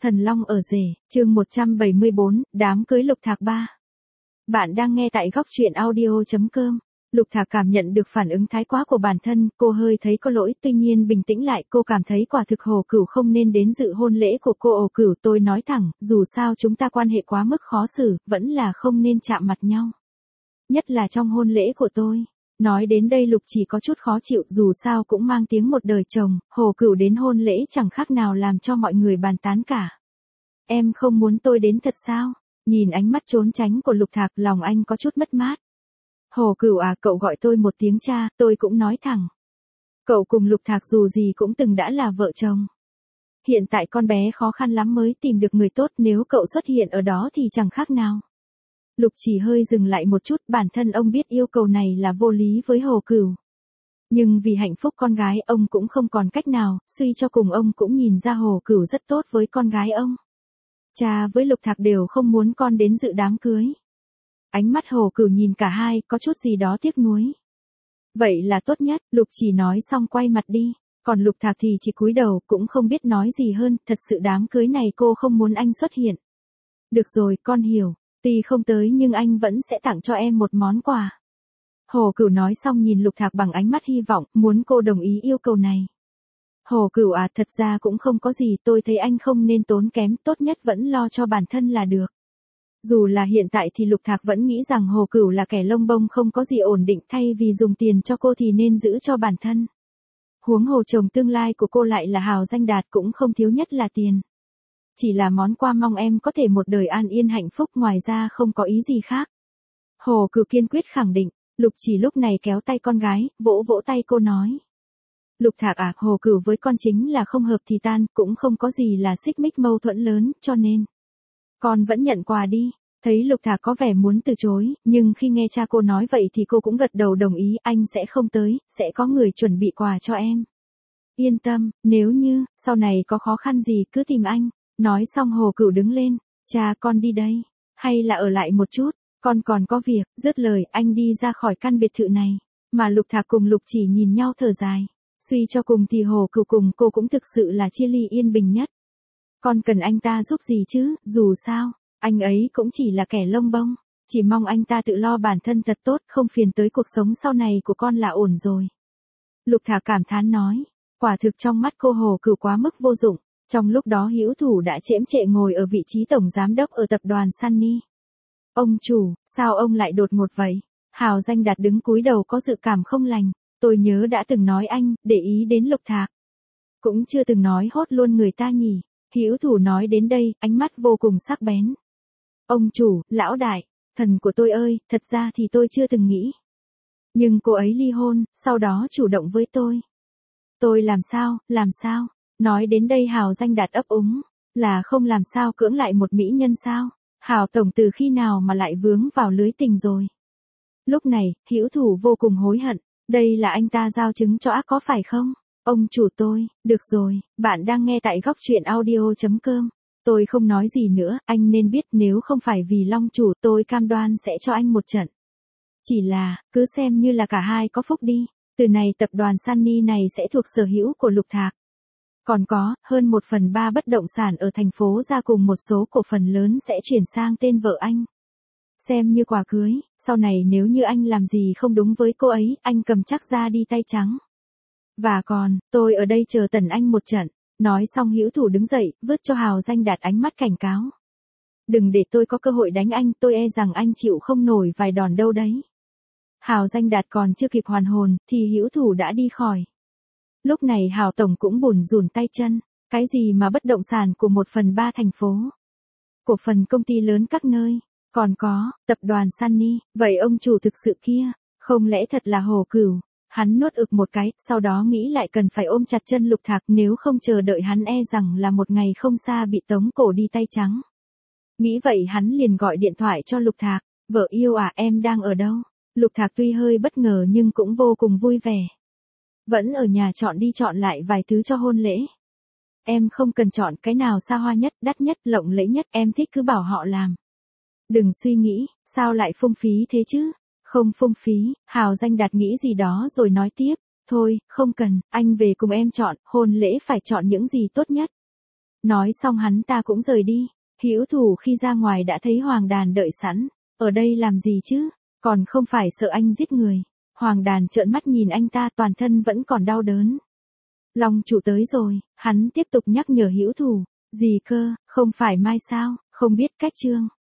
Thần Long ở rể, chương 174, đám cưới Lục Thạc 3. Bạn đang nghe tại góc truyện audio.com. Lục Thạc cảm nhận được phản ứng thái quá của bản thân, cô hơi thấy có lỗi, tuy nhiên bình tĩnh lại, cô cảm thấy quả thực Hồ Cửu không nên đến dự hôn lễ của cô. Hồ Cửu, tôi nói thẳng, dù sao chúng ta quan hệ quá mức khó xử, vẫn là không nên chạm mặt nhau. Nhất là trong hôn lễ của tôi. Nói đến đây Lục chỉ có chút khó chịu, dù sao cũng mang tiếng một đời chồng, Hồ Cửu đến hôn lễ chẳng khác nào làm cho mọi người bàn tán cả. Em không muốn tôi đến thật sao? Nhìn ánh mắt trốn tránh của Lục Thạc, lòng anh có chút mất mát. Hồ Cửu à, cậu gọi tôi một tiếng cha, tôi cũng nói thẳng. Cậu cùng Lục Thạc dù gì cũng từng đã là vợ chồng. Hiện tại con bé khó khăn lắm mới tìm được người tốt, nếu cậu xuất hiện ở đó thì chẳng khác nào. Lục chỉ hơi dừng lại một chút, bản thân ông biết yêu cầu này là vô lý với Hồ Cửu. Nhưng vì hạnh phúc con gái ông cũng không còn cách nào, suy cho cùng ông cũng nhìn ra Hồ Cửu rất tốt với con gái ông. Cha với Lục Thạc đều không muốn con đến dự đám cưới. Ánh mắt Hồ Cửu nhìn cả hai, có chút gì đó tiếc nuối. Vậy là tốt nhất, Lục chỉ nói xong quay mặt đi. Còn Lục Thạc thì chỉ cúi đầu, cũng không biết nói gì hơn, thật sự đám cưới này cô không muốn anh xuất hiện. Được rồi, con hiểu. Tuy không tới nhưng anh vẫn sẽ tặng cho em một món quà. Hồ Cửu nói xong nhìn Lục Thạc bằng ánh mắt hy vọng, muốn cô đồng ý yêu cầu này. Hồ Cửu à, thật ra cũng không có gì, tôi thấy anh không nên tốn kém, tốt nhất vẫn lo cho bản thân là được. Dù là hiện tại thì Lục Thạc vẫn nghĩ rằng Hồ Cửu là kẻ lông bông không có gì ổn định, thay vì dùng tiền cho cô thì nên giữ cho bản thân. Huống hồ chồng tương lai của cô lại là Hào Danh Đạt, cũng không thiếu nhất là tiền. Chỉ là món quà, mong em có thể một đời an yên hạnh phúc, ngoài ra không có ý gì khác. Hồ Cửu kiên quyết khẳng định. Lục chỉ lúc này kéo tay con gái, vỗ vỗ tay cô nói. Lục Thạc à, Hồ Cửu với con chính là không hợp thì tan, cũng không có gì là xích mích mâu thuẫn lớn, cho nên con vẫn nhận quà đi. Thấy Lục Thạc có vẻ muốn từ chối, nhưng khi nghe cha cô nói vậy thì cô cũng gật đầu đồng ý, anh sẽ không tới, sẽ có người chuẩn bị quà cho em. Yên tâm, nếu như sau này có khó khăn gì cứ tìm anh. Nói xong Hồ Cửu đứng lên, cha con đi đây, hay là ở lại một chút, con còn có việc. Dứt lời anh đi ra khỏi căn biệt thự này, mà Lục Thạc cùng Lục chỉ nhìn nhau thở dài. Suy cho cùng thì Hồ Cửu cùng cô cũng thực sự là chia ly yên bình nhất. Con cần anh ta giúp gì chứ, dù sao, anh ấy cũng chỉ là kẻ lông bông, chỉ mong anh ta tự lo bản thân thật tốt, không phiền tới cuộc sống sau này của con là ổn rồi. Lục Thạc cảm thán nói, quả thực trong mắt cô Hồ Cửu quá mức vô dụng. Trong lúc đó Hữu Thủ đã chễm chệ ngồi ở vị trí tổng giám đốc ở tập đoàn Sunny. Ông chủ, sao ông lại đột ngột vậy? Hào Danh Đạt đứng cúi đầu có dự cảm không lành. Tôi nhớ đã từng nói anh, để ý đến Lục Thạc. Cũng chưa từng nói hốt luôn người ta nhỉ. Hữu Thủ nói đến đây, ánh mắt vô cùng sắc bén. Ông chủ, lão đại, thần của tôi ơi, thật ra thì tôi chưa từng nghĩ. Nhưng cô ấy ly hôn, sau đó chủ động với tôi. Tôi làm sao? Nói đến đây Hào Danh Đạt ấp úng, là không làm sao cưỡng lại một mỹ nhân sao? Hào tổng từ khi nào mà lại vướng vào lưới tình rồi? Lúc này, Hữu Thủ vô cùng hối hận, đây là anh ta giao trứng cho ác có phải không? Ông chủ tôi, được rồi, bạn đang nghe tại góc truyện audio.com. Tôi không nói gì nữa, anh nên biết nếu không phải vì Long chủ tôi cam đoan sẽ cho anh một trận. Chỉ là, cứ xem như là cả hai có phúc đi, từ này tập đoàn Sunny này sẽ thuộc sở hữu của Lục Thạc. Còn có, hơn 1/3 bất động sản ở thành phố ra cùng một số cổ phần lớn sẽ chuyển sang tên vợ anh. Xem như quà cưới, sau này nếu như anh làm gì không đúng với cô ấy, anh cầm chắc ra đi tay trắng. Và còn, tôi ở đây chờ tần anh một trận. Nói xong Hữu Thủ đứng dậy, vứt cho Hào Danh Đạt ánh mắt cảnh cáo. Đừng để tôi có cơ hội đánh anh, tôi e rằng anh chịu không nổi vài đòn đâu đấy. Hào Danh Đạt còn chưa kịp hoàn hồn, thì Hữu Thủ đã đi khỏi. Lúc này Hào tổng cũng bủn rủn tay chân, cái gì mà bất động sản của 1/3 thành phố, cổ phần công ty lớn các nơi, còn có tập đoàn Sunny, vậy ông chủ thực sự kia, không lẽ thật là Hồ Cửu? Hắn nuốt ực một cái, sau đó nghĩ lại cần phải ôm chặt chân Lục Thạc, nếu không chờ đợi hắn e rằng là một ngày không xa bị tống cổ đi tay trắng. Nghĩ vậy hắn liền gọi điện thoại cho Lục Thạc, vợ yêu à, em đang ở đâu? Lục Thạc tuy hơi bất ngờ nhưng cũng vô cùng vui vẻ. Vẫn ở nhà chọn đi chọn lại vài thứ cho hôn lễ. Em không cần chọn cái nào xa hoa nhất, đắt nhất, lộng lẫy nhất, em thích cứ bảo họ làm. Đừng suy nghĩ, sao lại phung phí thế chứ? Không phung phí, Hào Danh Đạt nghĩ gì đó rồi nói tiếp, thôi, không cần, anh về cùng em chọn, hôn lễ phải chọn những gì tốt nhất. Nói xong hắn ta cũng rời đi. Hữu Thủ khi ra ngoài đã thấy Hoàng Đàn đợi sẵn. Ở đây làm gì chứ? Còn không phải sợ anh giết người. Hoàng Đàn trợn mắt nhìn anh ta, toàn thân vẫn còn đau đớn. Long chủ tới rồi, hắn tiếp tục nhắc nhở Hữu Thủ. Gì cơ, không phải mai sao, không biết cách chương.